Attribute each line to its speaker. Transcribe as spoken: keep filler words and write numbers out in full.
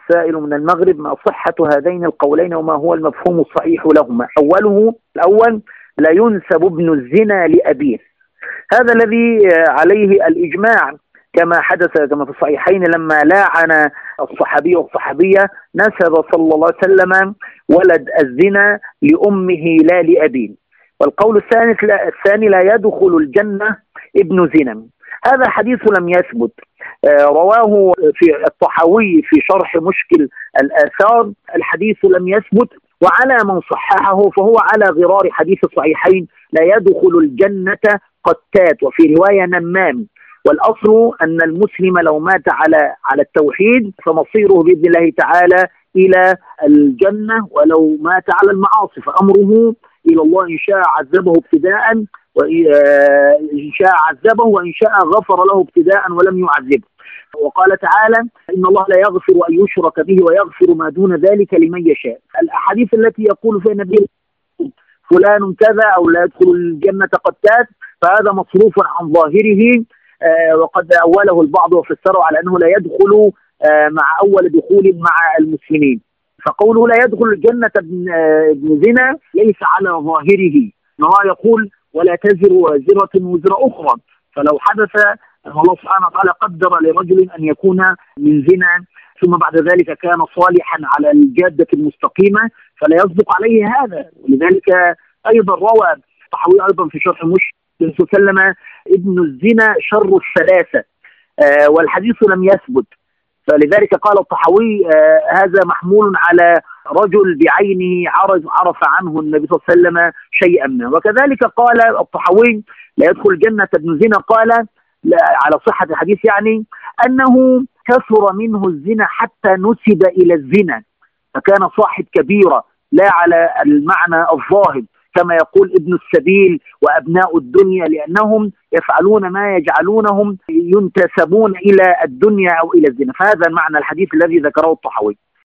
Speaker 1: السائل من المغرب: ما صحة هذين القولين وما هو المفهوم الصحيح لهما؟ أوله الأول: لا ينسب ابن الزنا لأبيه، هذا الذي عليه الإجماع كما حدث كما في الصحيحين لما لاعن الصحابي والصحابية نسب صلى الله عليه وسلم ولد الزنا لأمه لا لأبيه. والقول الثاني الثاني لا يدخل الجنة ابن زنا، هذا حديث لم يثبت، رواه في الطحاوي في شرح مشكل الآثار، الحديث لم يثبت، وعلى من صححه فهو على غرار حديث الصحيحين: لا يدخل الجنة قتات، وفي رواية نمام. والأصل أن المسلم لو مات على على التوحيد فمصيره بإذن الله تعالى إلى الجنة، ولو مات على المعاصي فأمره إلى الله، إن شاء عذبه ابتداء وإن شاء عذبه وإن شاء غفر له ابتداء ولم يعذبه. وقال تعالى: إن الله لا يغفر أن يشرك به ويغفر ما دون ذلك لمن يشاء. الأحاديث التي يقول فيها النبي فلان كذا أو لا يدخل الجنة قتات فهذا مصروف عن ظاهره، آه وقد أوله البعض وفسره على أنه لا يدخل آه مع أول دخول مع المسلمين، فقوله لا يدخل الجنة ابن, آه ابن زنا ليس على ظاهره، ما يقول ولا تزر وازرة وزر أخرى، فلو حدث أن الله سبحانه وتعالى قدر لرجل أن يكون من زنا ثم بعد ذلك كان صالحا على الجادة المستقيمة فلا يصدق عليه هذا. ولذلك أيضا روى الطحاوي أيضا في شرح مشكل صلى الله عليه وسلم: ابن الزنا شر الثلاثة، آه والحديث لم يثبت، فلذلك قال الطحاوي آه هذا محمول على رجل بعينه عرف, عرف عنه النبي صلى الله عليه وسلم شيئا ما. وكذلك قال الطحاوي: لا يدخل الجنة ابن زنا، قال على صحة الحديث يعني أنه كثر منه الزنا حتى نسب إلى الزنا فكان صاحب كبيرة، لا على المعنى الظاهر كما يقول ابن السبيل وأبناء الدنيا، لأنهم يفعلون ما يجعلونهم ينتسبون إلى الدنيا أو إلى الزنا، فهذا معنى الحديث الذي ذكره الطحاوي.